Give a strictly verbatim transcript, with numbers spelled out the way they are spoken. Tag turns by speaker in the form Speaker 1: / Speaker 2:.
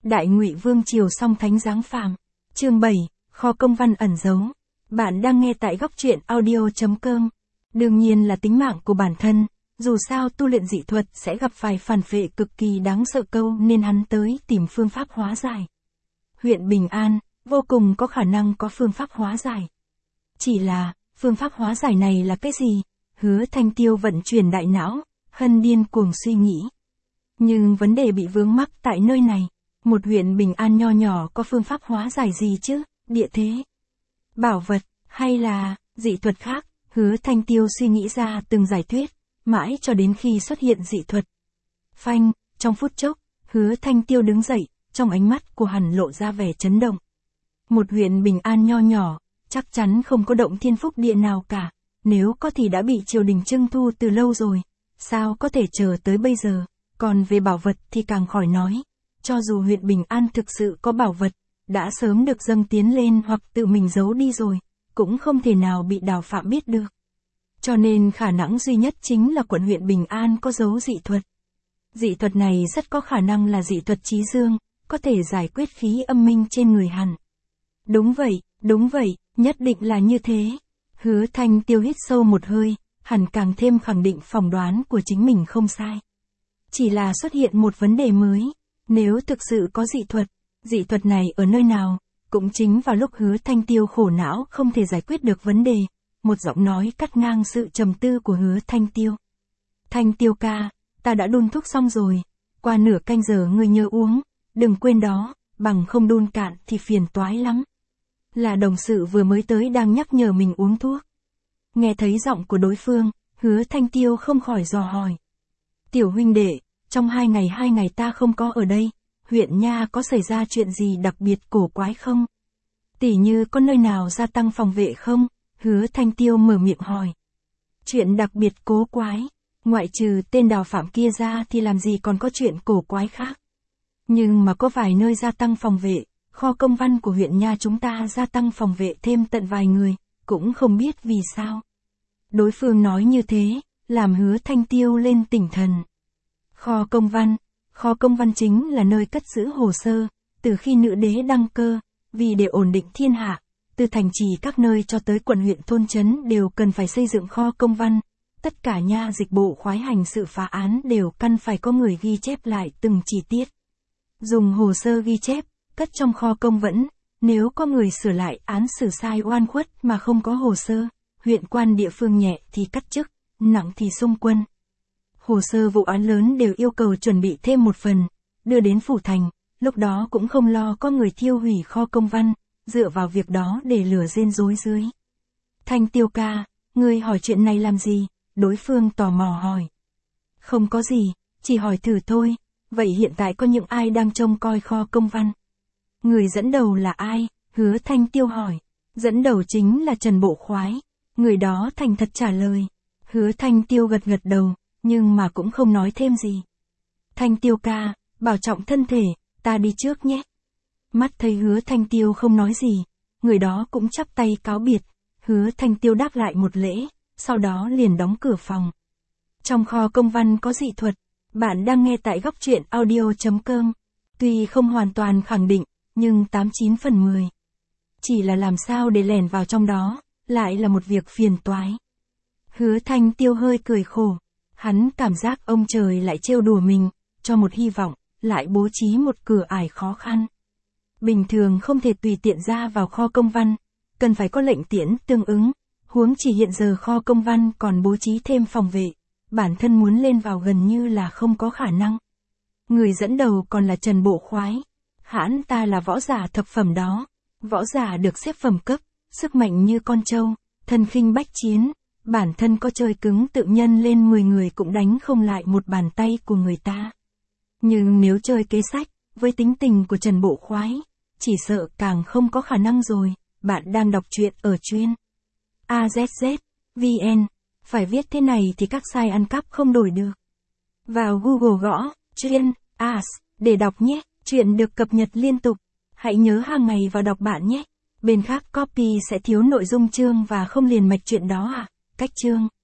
Speaker 1: Đại Ngụy Vương triều song thánh giáng phàm. Chương bảy, kho công văn ẩn giấu. Bạn đang nghe tại góc truyện audio chấm com. Đương nhiên là tính mạng của bản thân, dù sao tu luyện dị thuật sẽ gặp phải phản phệ cực kỳ đáng sợ câu nên hắn tới tìm phương pháp hóa giải. Huyện Bình An, vô cùng có khả năng có phương pháp hóa giải. Chỉ là, phương pháp hóa giải này là cái gì? Hứa Thanh Tiêu vận chuyển đại não, hân điên cuồng suy nghĩ. Nhưng vấn đề bị vướng mắc tại nơi này, một huyện Bình An nho nhỏ có phương pháp hóa giải gì chứ, địa thế, bảo vật, hay là, dị thuật khác, Hứa Thanh Tiêu suy nghĩ ra từng giải thuyết, mãi cho đến khi xuất hiện dị thuật. Phanh, trong phút chốc, Hứa Thanh Tiêu đứng dậy, trong ánh mắt của hắn lộ ra vẻ chấn động. Một huyện Bình An nho nhỏ, chắc chắn không có động thiên phúc địa nào cả, nếu có thì đã bị triều đình trưng thu từ lâu rồi, sao có thể chờ tới bây giờ, còn về bảo vật thì càng khỏi nói. Cho dù huyện Bình An thực sự có bảo vật, đã sớm được dâng tiến lên hoặc tự mình giấu đi rồi, cũng không thể nào bị Đào Phạm biết được. Cho nên khả năng duy nhất chính là quận huyện Bình An có giấu dị thuật. Dị thuật này rất có khả năng là dị thuật trí dương, có thể giải quyết khí âm minh trên người hắn. Đúng vậy, đúng vậy, nhất định là như thế. Hứa Thanh Tiêu hít sâu một hơi, hẳn càng thêm khẳng định phỏng đoán của chính mình không sai. Chỉ là xuất hiện một vấn đề mới. Nếu thực sự có dị thuật, dị thuật này ở nơi nào? Cũng chính vào lúc Hứa Thanh Tiêu khổ não không thể giải quyết được vấn đề, một giọng nói cắt ngang sự trầm tư của Hứa Thanh Tiêu. Thanh Tiêu ca, ta đã đun thuốc xong rồi, qua nửa canh giờ ngươi nhớ uống, đừng quên đó, bằng không đun cạn thì phiền toái lắm. Là đồng sự vừa mới tới đang nhắc nhở mình uống thuốc. Nghe thấy giọng của đối phương, Hứa Thanh Tiêu không khỏi dò hỏi. Tiểu huynh đệ, trong hai ngày hai ngày ta không có ở đây, huyện nha có xảy ra chuyện gì đặc biệt cổ quái không? Tỉ như có nơi nào gia tăng phòng vệ không? Hứa Thanh Tiêu mở miệng hỏi. Chuyện đặc biệt cố quái, ngoại trừ tên Đào Phạm kia ra thì làm gì còn có chuyện cổ quái khác. Nhưng mà có vài nơi gia tăng phòng vệ, kho công văn của huyện nha chúng ta gia tăng phòng vệ thêm tận vài người, cũng không biết vì sao. Đối phương nói như thế, làm Hứa Thanh Tiêu lên tinh thần. Kho công văn, kho công văn chính là nơi cất giữ hồ sơ, từ khi nữ đế đăng cơ, vì để ổn định thiên hạ, từ thành trì các nơi cho tới quận huyện thôn trấn đều cần phải xây dựng kho công văn, tất cả nha dịch bộ khoái hành sự phá án đều cần phải có người ghi chép lại từng chi tiết. Dùng hồ sơ ghi chép, cất trong kho công vẫn, nếu có người sửa lại án xử sai oan khuất mà không có hồ sơ, huyện quan địa phương nhẹ thì cắt chức, nặng thì xung quân. Hồ sơ vụ án lớn đều yêu cầu chuẩn bị thêm một phần, đưa đến phủ thành, lúc đó cũng không lo có người thiêu hủy kho công văn, dựa vào việc đó để lừa rên rối dưới. Thanh Tiêu ca, ngươi hỏi chuyện này làm gì? Đối phương tò mò hỏi. Không có gì, chỉ hỏi thử thôi, vậy hiện tại có những ai đang trông coi kho công văn? Người dẫn đầu là ai? Hứa Thanh Tiêu hỏi. Dẫn đầu chính là Trần Bộ Khoái. Người đó thành thật trả lời. Hứa Thanh Tiêu gật gật đầu, nhưng mà cũng không nói thêm gì. Thanh Tiêu ca, bảo trọng thân thể, ta đi trước nhé. Mắt thấy Hứa Thanh Tiêu không nói gì, người đó cũng chắp tay cáo biệt. Hứa Thanh Tiêu đáp lại một lễ, sau đó liền đóng cửa phòng. Trong kho công văn có dị thuật, bạn đang nghe tại góc truyện audio chấm com. Tuy không hoàn toàn khẳng định, nhưng tám chín phần mười. Chỉ là làm sao để lẻn vào trong đó, lại là một việc phiền toái. Hứa Thanh Tiêu hơi cười khổ. Hắn cảm giác ông trời lại trêu đùa mình, cho một hy vọng, lại bố trí một cửa ải khó khăn. Bình thường không thể tùy tiện ra vào kho công văn, cần phải có lệnh tiễn tương ứng, huống chỉ hiện giờ kho công văn còn bố trí thêm phòng vệ, bản thân muốn lên vào gần như là không có khả năng. Người dẫn đầu còn là Trần Bộ Khoái, hãn ta là võ giả thập phẩm đó, võ giả được xếp phẩm cấp, sức mạnh như con trâu, thân khinh bách chiến. Bản thân có chơi cứng tự nhân lên mười người cũng đánh không lại một bàn tay của người ta. Nhưng nếu chơi kế sách, với tính tình của Trần Bộ Khoái, chỉ sợ càng không có khả năng rồi. Bạn đang đọc truyện ở chuyên a zét zét vê en, phải viết thế này thì các site ăn cắp không đổi được. Vào Google gõ, chuyên as, để đọc nhé, chuyện được cập nhật liên tục. Hãy nhớ hàng ngày vào đọc bạn nhé. Bên khác copy sẽ thiếu nội dung chương và không liền mạch chuyện đó à. Cách chương